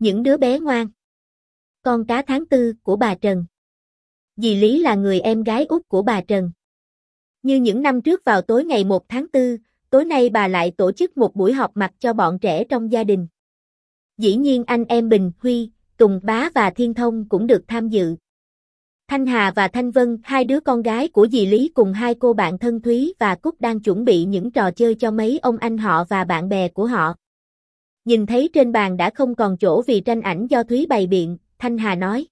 Những đứa bé ngoan. Con cá tháng tư của bà Trần. Dì Lý là người em gái út của bà Trần. Như những năm trước vào tối ngày 1 tháng 4, tối nay bà lại tổ chức một buổi họp mặt cho bọn trẻ trong gia đình. Dĩ nhiên anh em Bình, Huy, Tùng Bá và Thiên Thông cũng được tham dự. Thanh Hà và Thanh Vân, hai đứa con gái của dì Lý cùng hai cô bạn thân Thúy và Cúc đang chuẩn bị những trò chơi cho mấy ông anh họ và bạn bè của họ. Nhìn thấy trên bàn đã không còn chỗ vì tranh ảnh do Thúy bày biện, Thanh Hà nói.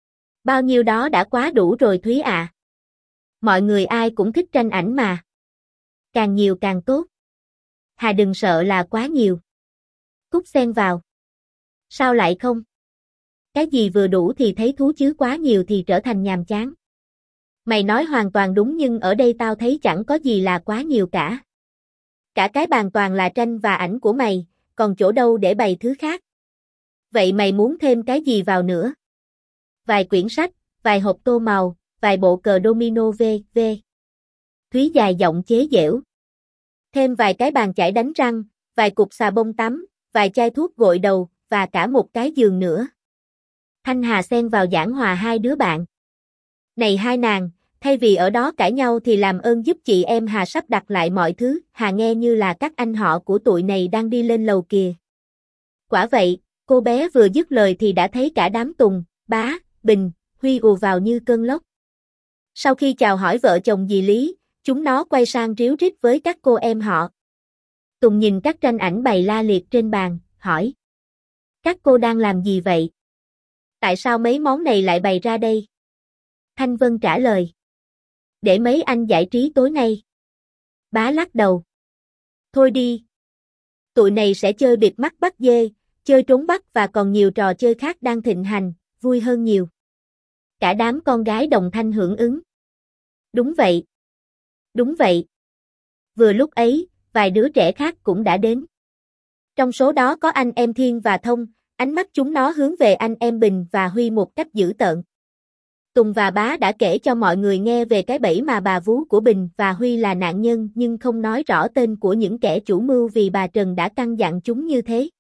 Bao nhiêu đó đã quá đủ rồi Thúy ạ. Mọi người ai cũng thích tranh ảnh mà. Càng nhiều càng tốt. Hà đừng sợ là quá nhiều. Cúc xen vào. Sao lại không? Cái gì vừa đủ thì thấy thú chứ quá nhiều thì trở thành nhàm chán. Mày nói hoàn toàn đúng nhưng ở đây tao thấy chẳng có gì là quá nhiều cả. Cả cái bàn toàn là tranh và ảnh của mày, còn chỗ đâu để bày thứ khác. Vậy mày muốn thêm cái gì vào nữa? Vài quyển sách, vài hộp tô màu, vài bộ cờ domino v.v. Thúy dài giọng chế giễu. Thêm vài cái bàn chải đánh răng, vài cục xà bông tắm, vài chai thuốc gội đầu, và cả một cái giường nữa. Thanh Hà xen vào giảng hòa hai đứa bạn. Này hai nàng, thay vì ở đó cãi nhau thì làm ơn giúp chị em Hà sắp đặt lại mọi thứ, Hà nghe như là các anh họ của tụi này đang đi lên lầu kìa. Quả vậy, cô bé vừa dứt lời thì đã thấy cả đám Tùng, Bá, Bình, Huy ùa vào như cơn lốc. Sau khi chào hỏi vợ chồng dì Lý, chúng nó quay sang ríu rít với các cô em họ. Tùng nhìn các tranh ảnh bày la liệt trên bàn, hỏi. Các cô đang làm gì vậy? Tại sao mấy món này lại bày ra đây? Thanh Vân trả lời. Để mấy anh giải trí tối nay. Bá lắc đầu. Thôi đi. Tụi này sẽ chơi bịt mắt bắt dê, chơi trốn bắt và còn nhiều trò chơi khác đang thịnh hành, vui hơn nhiều. Cả đám con gái đồng thanh hưởng ứng. Đúng vậy. Đúng vậy. Vừa lúc ấy, vài đứa trẻ khác cũng đã đến. Trong số đó có anh em Thiên và Thông, ánh mắt chúng nó hướng về anh em Bình và Huy một cách dữ tợn. Tùng và Bá đã kể cho mọi người nghe về cái bẫy mà bà vú của Bình và Huy là nạn nhân nhưng không nói rõ tên của những kẻ chủ mưu vì bà Trần đã căn dặn chúng như thế.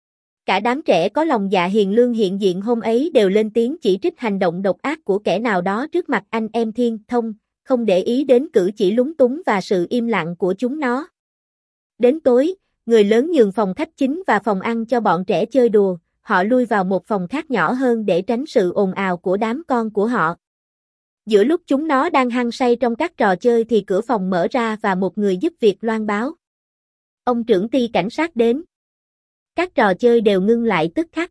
Cả đám trẻ có lòng dạ hiền lương hiện diện hôm ấy đều lên tiếng chỉ trích hành động độc ác của kẻ nào đó trước mặt anh em Thiên, Thông, không để ý đến cử chỉ lúng túng và sự im lặng của chúng nó. Đến tối, người lớn nhường phòng khách chính và phòng ăn cho bọn trẻ chơi đùa, họ lui vào một phòng khác nhỏ hơn để tránh sự ồn ào của đám con của họ. Giữa lúc chúng nó đang hăng say trong các trò chơi thì cửa phòng mở ra và một người giúp việc loan báo. Ông trưởng ty cảnh sát đến. Các trò chơi đều ngưng lại tức khắc.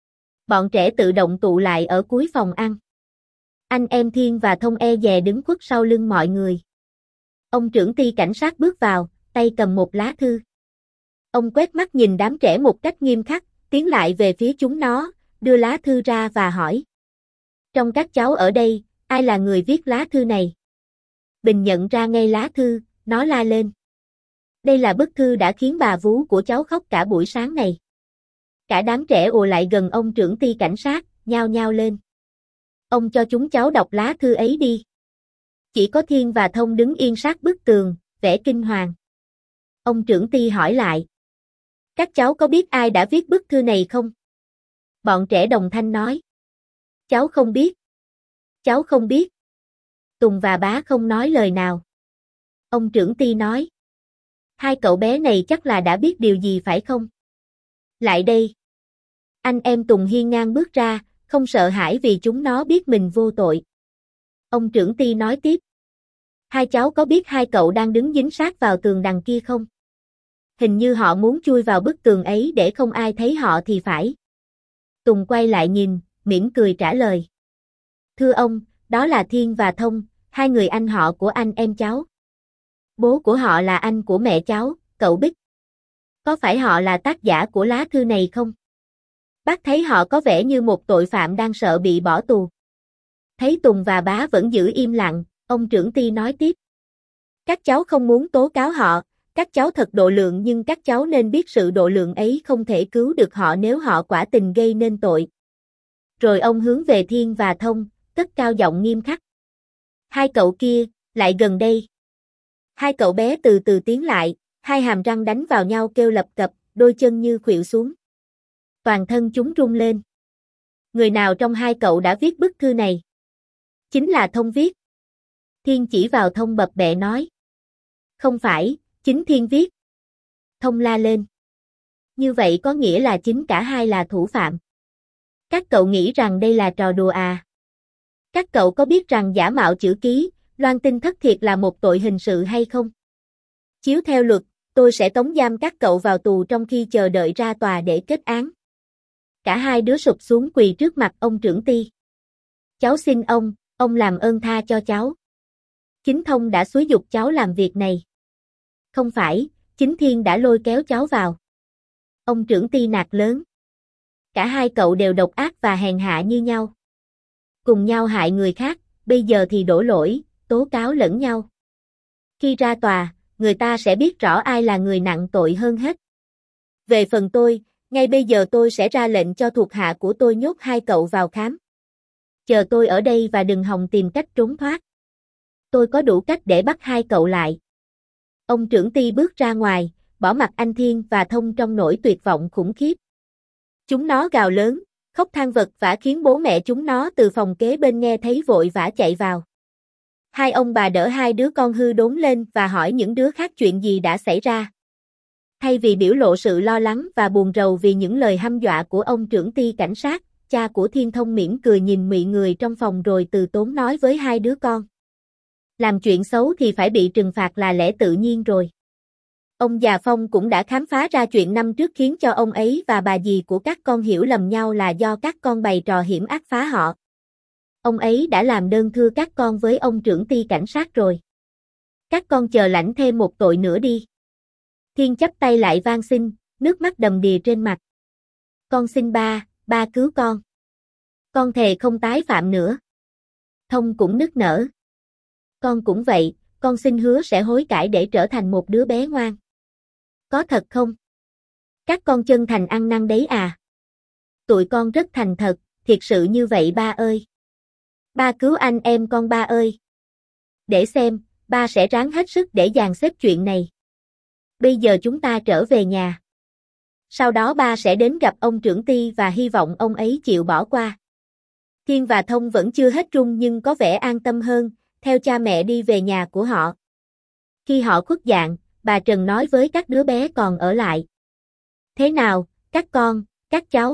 Bọn trẻ tự động tụ lại ở cuối phòng ăn. Anh em Thiên và Thông e dè đứng khuất sau lưng mọi người. Ông trưởng ty cảnh sát bước vào, tay cầm một lá thư. Ông quét mắt nhìn đám trẻ một cách nghiêm khắc, tiến lại về phía chúng nó, đưa lá thư ra và hỏi. Trong các cháu ở đây, ai là người viết lá thư này? Bình nhận ra ngay lá thư, nó la lên. Đây là bức thư đã khiến bà vú của cháu khóc cả buổi sáng này. Cả đám trẻ ùa lại gần ông trưởng ty cảnh sát, nhao nhao lên. Ông cho chúng cháu đọc lá thư ấy đi. Chỉ có Thiên và Thông đứng yên sát bức tường, vẻ kinh hoàng. Ông trưởng ty hỏi lại. Các cháu có biết ai đã viết bức thư này không? Bọn trẻ đồng thanh nói. Cháu không biết. Cháu không biết. Tùng và Bá không nói lời nào. Ông trưởng ty nói. Hai cậu bé này chắc là đã biết điều gì phải không? Lại đây. Anh em Tùng hiên ngang bước ra, không sợ hãi vì chúng nó biết mình vô tội. Ông trưởng ty nói tiếp. Hai cháu có biết hai cậu đang đứng dính sát vào tường đằng kia không? Hình như họ muốn chui vào bức tường ấy để không ai thấy họ thì phải. Tùng quay lại nhìn, mỉm cười trả lời. Thưa ông, đó là Thiên và Thông, hai người anh họ của anh em cháu. Bố của họ là anh của mẹ cháu, cậu Bích. Có phải họ là tác giả của lá thư này không? Bác thấy họ có vẻ như một tội phạm đang sợ bị bỏ tù. Thấy Tùng và Bá vẫn giữ im lặng, ông trưởng ty nói tiếp. Các cháu không muốn tố cáo họ, các cháu thật độ lượng nhưng các cháu nên biết sự độ lượng ấy không thể cứu được họ nếu họ quả tình gây nên tội. Rồi ông hướng về Thiên và Thông, cất cao giọng nghiêm khắc. Hai cậu kia, lại gần đây. Hai cậu bé từ từ tiến lại, hai hàm răng đánh vào nhau kêu lập cập, đôi chân như khuỵu xuống. Toàn thân chúng rung lên. Người nào trong hai cậu đã viết bức thư này? Chính là Thông viết. Thiên chỉ vào Thông bập bẹ nói. Không phải, chính Thiên viết. Thông la lên. Như vậy có nghĩa là chính cả hai là thủ phạm. Các cậu nghĩ rằng đây là trò đùa à? Các cậu có biết rằng giả mạo chữ ký, loan tin thất thiệt là một tội hình sự hay không? Chiếu theo luật, tôi sẽ tống giam các cậu vào tù trong khi chờ đợi ra tòa để kết án. Cả hai đứa sụp xuống quỳ trước mặt ông trưởng ty. Cháu xin ông làm ơn tha cho cháu. Chính Thông đã xúi giục cháu làm việc này. Không phải, chính Thiên đã lôi kéo cháu vào. Ông trưởng ty nạt lớn. Cả hai cậu đều độc ác và hèn hạ như nhau. Cùng nhau hại người khác, bây giờ thì đổ lỗi, tố cáo lẫn nhau. Khi ra tòa, người ta sẽ biết rõ ai là người nặng tội hơn hết. Về phần tôi, ngay bây giờ tôi sẽ ra lệnh cho thuộc hạ của tôi nhốt hai cậu vào khám. Chờ tôi ở đây và đừng hòng tìm cách trốn thoát. Tôi có đủ cách để bắt hai cậu lại. Ông trưởng ty bước ra ngoài, bỏ mặc anh Thiên và Thông trong nỗi tuyệt vọng khủng khiếp. Chúng nó gào lớn, khóc than vật vã khiến bố mẹ chúng nó từ phòng kế bên nghe thấy vội vã chạy vào. Hai ông bà đỡ hai đứa con hư đốn lên và hỏi những đứa khác chuyện gì đã xảy ra. Thay vì biểu lộ sự lo lắng và buồn rầu vì những lời hăm dọa của ông trưởng ty cảnh sát, cha của Thiên Thông mỉm cười nhìn mọi người trong phòng rồi từ tốn nói với hai đứa con. Làm chuyện xấu thì phải bị trừng phạt là lẽ tự nhiên rồi. Ông già Phong cũng đã khám phá ra chuyện năm trước khiến cho ông ấy và bà dì của các con hiểu lầm nhau là do các con bày trò hiểm ác phá họ. Ông ấy đã làm đơn thưa các con với ông trưởng ty cảnh sát rồi. Các con chờ lãnh thêm một tội nữa đi. Thiên chắp tay lại van xin, nước mắt đầm đìa trên mặt. Con xin ba cứu con. Con thề không tái phạm nữa. Thông cũng nức nở. Con cũng vậy, con xin hứa sẽ hối cải để trở thành một đứa bé ngoan. Có thật không? Các con chân thành ăn năn đấy à? Tụi con rất thành thật, thiệt sự như vậy ba ơi. Ba cứu anh em con ba ơi. Để xem, ba sẽ ráng hết sức để dàn xếp chuyện này. Bây giờ chúng ta trở về nhà. Sau đó ba sẽ đến gặp ông trưởng ty và hy vọng ông ấy chịu bỏ qua. Thiên và Thông vẫn chưa hết run nhưng có vẻ an tâm hơn, theo cha mẹ đi về nhà của họ. Khi họ khuất dạng, bà Trần nói với các đứa bé còn ở lại. Thế nào, các con, các cháu?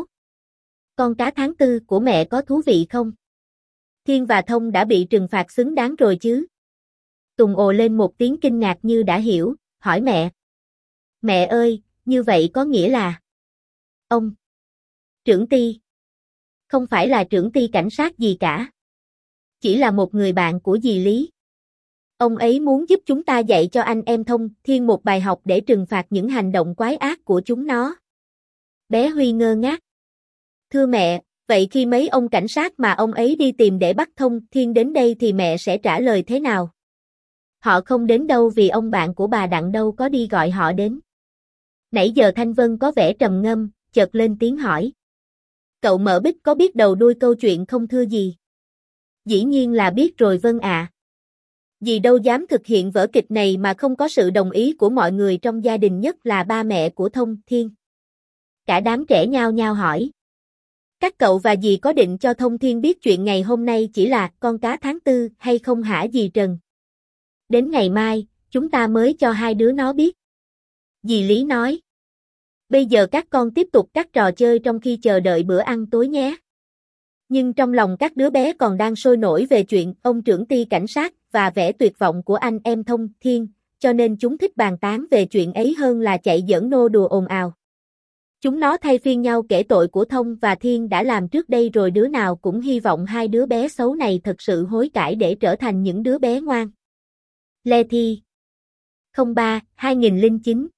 Con cá tháng tư của mẹ có thú vị không? Thiên và Thông đã bị trừng phạt xứng đáng rồi chứ? Tùng ồ lên một tiếng kinh ngạc như đã hiểu, hỏi mẹ. Mẹ ơi, như vậy có nghĩa là... Ông trưởng ty. Không phải là trưởng ty cảnh sát gì cả. Chỉ là một người bạn của dì Lý. Ông ấy muốn giúp chúng ta dạy cho anh em Thông, Thiên một bài học để trừng phạt những hành động quái ác của chúng nó. Bé Huy ngơ ngác. Thưa mẹ, vậy khi mấy ông cảnh sát mà ông ấy đi tìm để bắt Thông, Thiên đến đây thì mẹ sẽ trả lời thế nào? Họ không đến đâu vì ông bạn của bà Đặng đâu có đi gọi họ đến. Nãy giờ Thanh Vân có vẻ trầm ngâm, chợt lên tiếng hỏi. Cậu Mở Bích có biết đầu đuôi câu chuyện không thưa gì? Dĩ nhiên là biết rồi Vân ạ. Dì đâu dám thực hiện vở kịch này mà không có sự đồng ý của mọi người trong gia đình, nhất là ba mẹ của Thông, Thiên. Cả đám trẻ nhao nhao hỏi. Các cậu và dì có định cho Thông Thiên biết chuyện ngày hôm nay chỉ là con cá tháng tư hay không hả dì Trần? Đến ngày mai, chúng ta mới cho hai đứa nó biết. Dì Lý nói. Bây giờ các con tiếp tục các trò chơi trong khi chờ đợi bữa ăn tối nhé. Nhưng trong lòng các đứa bé còn đang sôi nổi về chuyện ông trưởng ty cảnh sát và vẻ tuyệt vọng của anh em Thông, Thiên, cho nên chúng thích bàn tán về chuyện ấy hơn là chạy giỡn nô đùa ồn ào. Chúng nó thay phiên nhau kể tội của Thông và Thiên đã làm trước đây rồi đứa nào cũng hy vọng hai đứa bé xấu này thật sự hối cải để trở thành những đứa bé ngoan. Lê Thi 03-2009